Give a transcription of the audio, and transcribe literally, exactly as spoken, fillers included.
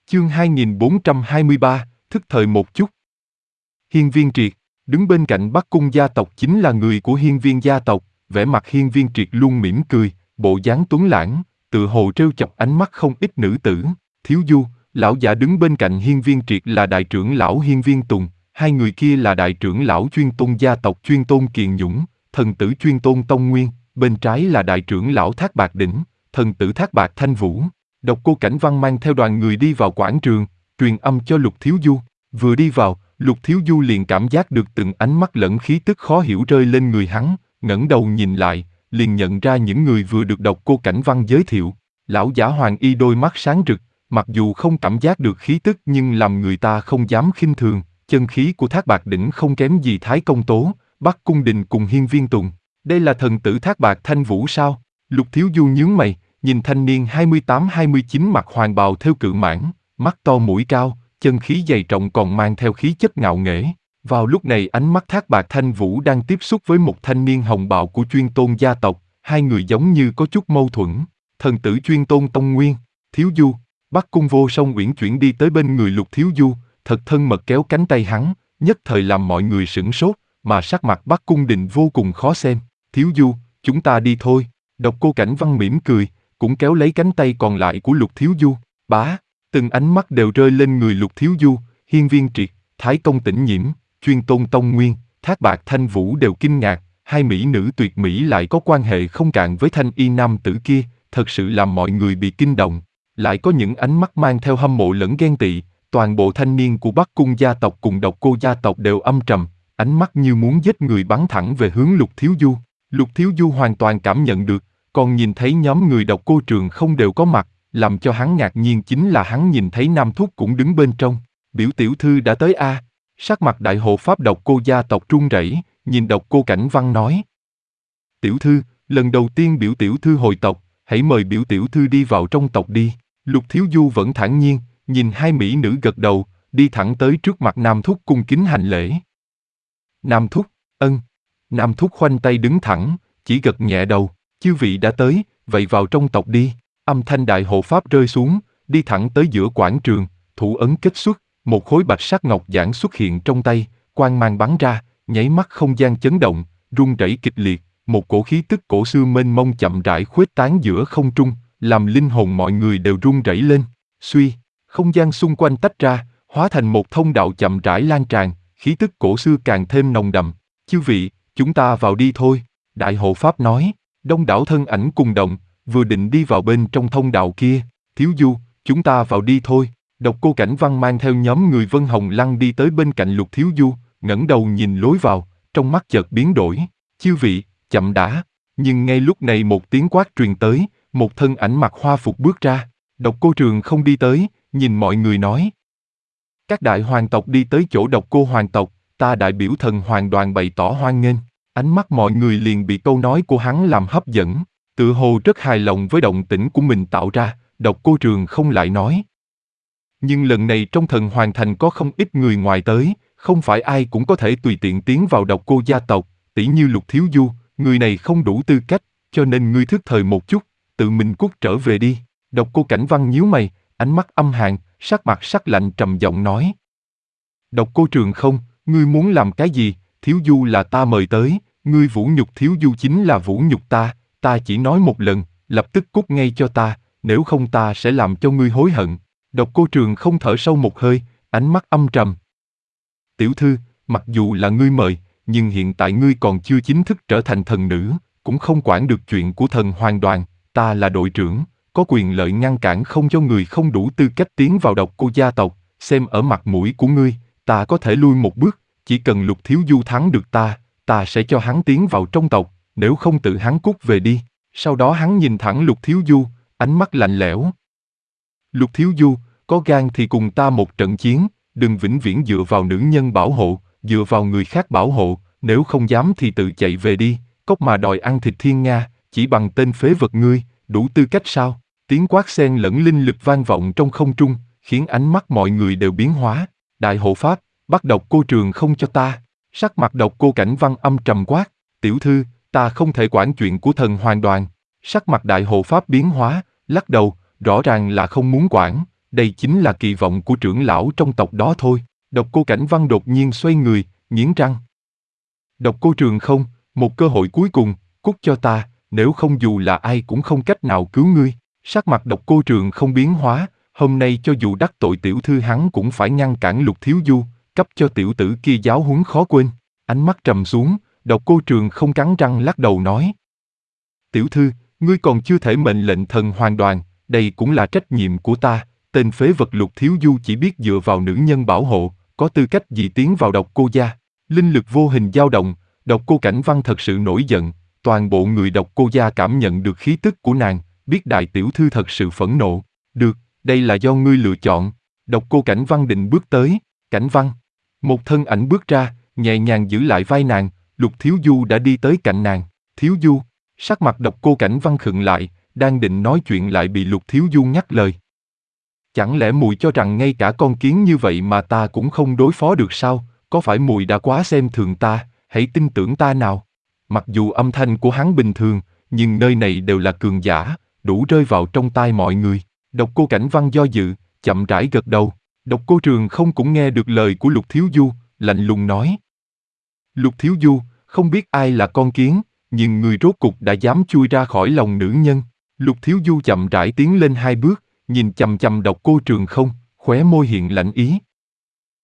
Chương hai nghìn bốn trăm hai mươi ba, thức thời một chút. Hiên Viên Triệt, đứng bên cạnh Bắc Cung gia tộc chính là người của Hiên Viên gia tộc, vẻ mặt Hiên Viên Triệt luôn mỉm cười, bộ dáng tuấn lãng, tự hồ trêu chọc ánh mắt không ít nữ tử. Thiếu Du, lão giả đứng bên cạnh Hiên Viên Triệt là đại trưởng lão Hiên Viên Tùng, hai người kia là đại trưởng lão chuyên tôn gia tộc chuyên tôn Kiền Nhũng, thần tử chuyên tôn Tông Nguyên, bên trái là đại trưởng lão Thác Bạt Đỉnh, thần tử Thác Bạt Thanh Vũ. Độc Cô Cảnh Văn mang theo đoàn người đi vào quảng trường, truyền âm cho Lục Thiếu Du. Vừa đi vào, Lục Thiếu Du liền cảm giác được từng ánh mắt lẫn khí tức khó hiểu rơi lên người hắn, ngẩng đầu nhìn lại, liền nhận ra những người vừa được Độc Cô Cảnh Văn giới thiệu. Lão giả Hoàng Y đôi mắt sáng rực, mặc dù không cảm giác được khí tức nhưng làm người ta không dám khinh thường, chân khí của Thác Bạt Đỉnh không kém gì Thái Công Tố, Bắc Cung Đình cùng Hiên Viên Tùng. Đây là thần tử Thác Bạt Thanh Vũ sao? Lục Thiếu Du nhướng mày, nhìn thanh niên hai mươi tám hai mươi chín mặc hoàng bào thêu cự mãn, mắt to mũi cao, chân khí dày trọng còn mang theo khí chất ngạo nghễ. Vào lúc này ánh mắt Thác Bạt Thanh Vũ đang tiếp xúc với một thanh niên hồng bào của chuyên tôn gia tộc, hai người giống như có chút mâu thuẫn. Thần tử chuyên tôn Tông Nguyên, Thiếu Du, Bắc Cung Vô Song uyển chuyển đi tới bên người Lục Thiếu Du, thật thân mật kéo cánh tay hắn, nhất thời làm mọi người sửng sốt, mà sắc mặt Bắc Cung Đình vô cùng khó xem. Thiếu Du, chúng ta đi thôi. Độc Cô Cảnh Văn mỉm cười, cũng kéo lấy cánh tay còn lại của Lục Thiếu Du. Bá, từng ánh mắt đều rơi lên người Lục Thiếu Du, Hiên Viên Triệt, Thái Công Tĩnh Nhiễm, chuyên tôn Tông Nguyên, Thác Bạt Thanh Vũ đều kinh ngạc, hai mỹ nữ tuyệt mỹ lại có quan hệ không cạn với thanh y nam tử kia, thật sự làm mọi người bị kinh động. Lại có những ánh mắt mang theo hâm mộ lẫn ghen tị, toàn bộ thanh niên của Bắc Cung gia tộc cùng Độc Cô gia tộc đều âm trầm, ánh mắt như muốn giết người bắn thẳng về hướng Lục Thiếu Du. Lục Thiếu Du hoàn toàn cảm nhận được, còn nhìn thấy nhóm người Độc Cô Trường không đều có mặt, làm cho hắn ngạc nhiên chính là hắn nhìn thấy Nam Thúc cũng đứng bên trong. Biểu tiểu thư đã tới a? À? Sắc mặt đại hộ pháp Độc Cô gia tộc run rẩy, nhìn Độc Cô Cảnh Văn nói: Tiểu thư, lần đầu tiên biểu tiểu thư hồi tộc, hãy mời biểu tiểu thư đi vào trong tộc đi. Lục Thiếu Du vẫn thản nhiên, nhìn hai mỹ nữ gật đầu, đi thẳng tới trước mặt Nam Thúc cung kính hành lễ. Nam Thúc, ân. Nam Thúc khoanh tay đứng thẳng, chỉ gật nhẹ đầu. Chư vị đã tới, vậy vào trong tộc đi. Âm thanh đại hộ pháp rơi xuống, đi thẳng tới giữa quảng trường, thủ ấn kết xuất, một khối bạch sắc ngọc giản xuất hiện trong tay, quang mang bắn ra, nháy mắt không gian chấn động, rung rẩy kịch liệt, một cổ khí tức cổ xưa mênh mông chậm rãi khuếch tán giữa không trung, làm linh hồn mọi người đều run rẩy lên. Suy, không gian xung quanh tách ra, hóa thành một thông đạo chậm rãi lan tràn, khí tức cổ xưa càng thêm nồng đậm. Chư vị, chúng ta vào đi thôi. Đại hộ pháp nói. Đông đảo thân ảnh cùng động, vừa định đi vào bên trong thông đạo kia. Thiếu Du, chúng ta vào đi thôi. Độc Cô Cảnh Văn mang theo nhóm người Vân Hồng Lăng đi tới bên cạnh Lục Thiếu Du, ngẩng đầu nhìn lối vào, trong mắt chợt biến đổi. Chư vị, chậm đã. Nhưng ngay lúc này một tiếng quát truyền tới, một thân ảnh mặc hoa phục bước ra. Độc Cô Trường không đi tới, nhìn mọi người nói: Các đại hoàng tộc đi tới chỗ Độc Cô hoàng tộc, ta đại biểu thần hoàng đoàn bày tỏ hoan nghênh. Ánh mắt mọi người liền bị câu nói của hắn làm hấp dẫn, tự hồ rất hài lòng với động tĩnh của mình tạo ra. Độc Cô Trường không lại nói: Nhưng lần này trong thần hoàng thành có không ít người ngoài tới, không phải ai cũng có thể tùy tiện tiến vào Độc Cô gia tộc, tỷ như Lục Thiếu Du, người này không đủ tư cách, cho nên ngươi thức thời một chút, tự mình cút trở về đi. Độc Cô Cảnh Văn nhíu mày, ánh mắt âm hàn, sắc mặt sắc lạnh trầm giọng nói: Độc Cô Trường không, ngươi muốn làm cái gì? Thiếu Du là ta mời tới, ngươi vũ nhục Thiếu Du chính là vũ nhục ta, ta chỉ nói một lần, lập tức cút ngay cho ta, nếu không ta sẽ làm cho ngươi hối hận. Độc Cô Trường không thở sâu một hơi, ánh mắt âm trầm. Tiểu thư, mặc dù là ngươi mời, nhưng hiện tại ngươi còn chưa chính thức trở thành thần nữ, cũng không quản được chuyện của thần hoàng đoàn, ta là đội trưởng, có quyền lợi ngăn cản không cho người không đủ tư cách tiến vào Độc Cô gia tộc, xem ở mặt mũi của ngươi, ta có thể lui một bước, chỉ cần Lục Thiếu Du thắng được ta, ta sẽ cho hắn tiến vào trong tộc, nếu không tự hắn cút về đi. Sau đó hắn nhìn thẳng Lục Thiếu Du, ánh mắt lạnh lẽo. Lục Thiếu Du, có gan thì cùng ta một trận chiến, đừng vĩnh viễn dựa vào nữ nhân bảo hộ, dựa vào người khác bảo hộ, nếu không dám thì tự chạy về đi, cốc mà đòi ăn thịt thiên nga, chỉ bằng tên phế vật ngươi, đủ tư cách sao? Tiếng quát xen lẫn linh lực vang vọng trong không trung, khiến ánh mắt mọi người đều biến hóa. Đại hộ pháp, bắt Độc Cô Trường không cho ta. Sắc mặt Độc Cô Cảnh Văn âm trầm quát: Tiểu thư, ta không thể quản chuyện của thần hoàng đoàn. Sắc mặt đại hộ pháp biến hóa, lắc đầu, rõ ràng là không muốn quản, đây chính là kỳ vọng của trưởng lão trong tộc đó thôi. Độc Cô Cảnh Văn đột nhiên xoay người, nghiến răng. Độc Cô Trường Không, một cơ hội cuối cùng, cút cho ta, nếu không dù là ai cũng không cách nào cứu ngươi. Sắc mặt Độc Cô Trường Không biến hóa, hôm nay cho dù đắc tội tiểu thư hắn cũng phải ngăn cản Lục Thiếu Du, cấp cho tiểu tử kia giáo huấn khó quên. Ánh mắt trầm xuống, Độc Cô Trường Không cắn răng lắc đầu nói. Tiểu thư, ngươi còn chưa thể mệnh lệnh thần hoàng đoàn, đây cũng là trách nhiệm của ta. Tên phế vật Lục Thiếu Du chỉ biết dựa vào nữ nhân bảo hộ, có tư cách gì tiến vào Độc Cô gia. Linh lực vô hình dao động, Độc Cô Cảnh Văn thật sự nổi giận, toàn bộ người Độc Cô gia cảm nhận được khí tức của nàng, biết đại tiểu thư thật sự phẫn nộ. Được, đây là do ngươi lựa chọn. Độc Cô Cảnh Văn định bước tới. Cảnh Văn. Một thân ảnh bước ra, nhẹ nhàng giữ lại vai nàng. Lục Thiếu Du đã đi tới cạnh nàng. Thiếu Du. Sắc mặt Độc Cô Cảnh Văn khựng lại, đang định nói chuyện lại bị Lục Thiếu Du ngắt lời. Chẳng lẽ mùi cho rằng ngay cả con kiến như vậy mà ta cũng không đối phó được sao? Có phải mùi đã quá xem thường ta? Hãy tin tưởng ta nào. Mặc dù âm thanh của hắn bình thường, nhưng nơi này đều là cường giả, đủ rơi vào trong tai mọi người. Độc Cô Cảnh Văn do dự, chậm rãi gật đầu. Độc Cô Trường Không cũng nghe được lời của Lục Thiếu Du, lạnh lùng nói. Lục Thiếu Du, không biết ai là con kiến, nhưng người rốt cục đã dám chui ra khỏi lòng nữ nhân. Lục Thiếu Du chậm rãi tiến lên hai bước, nhìn chằm chằm Độc Cô Trường Không, khóe môi hiện lạnh ý.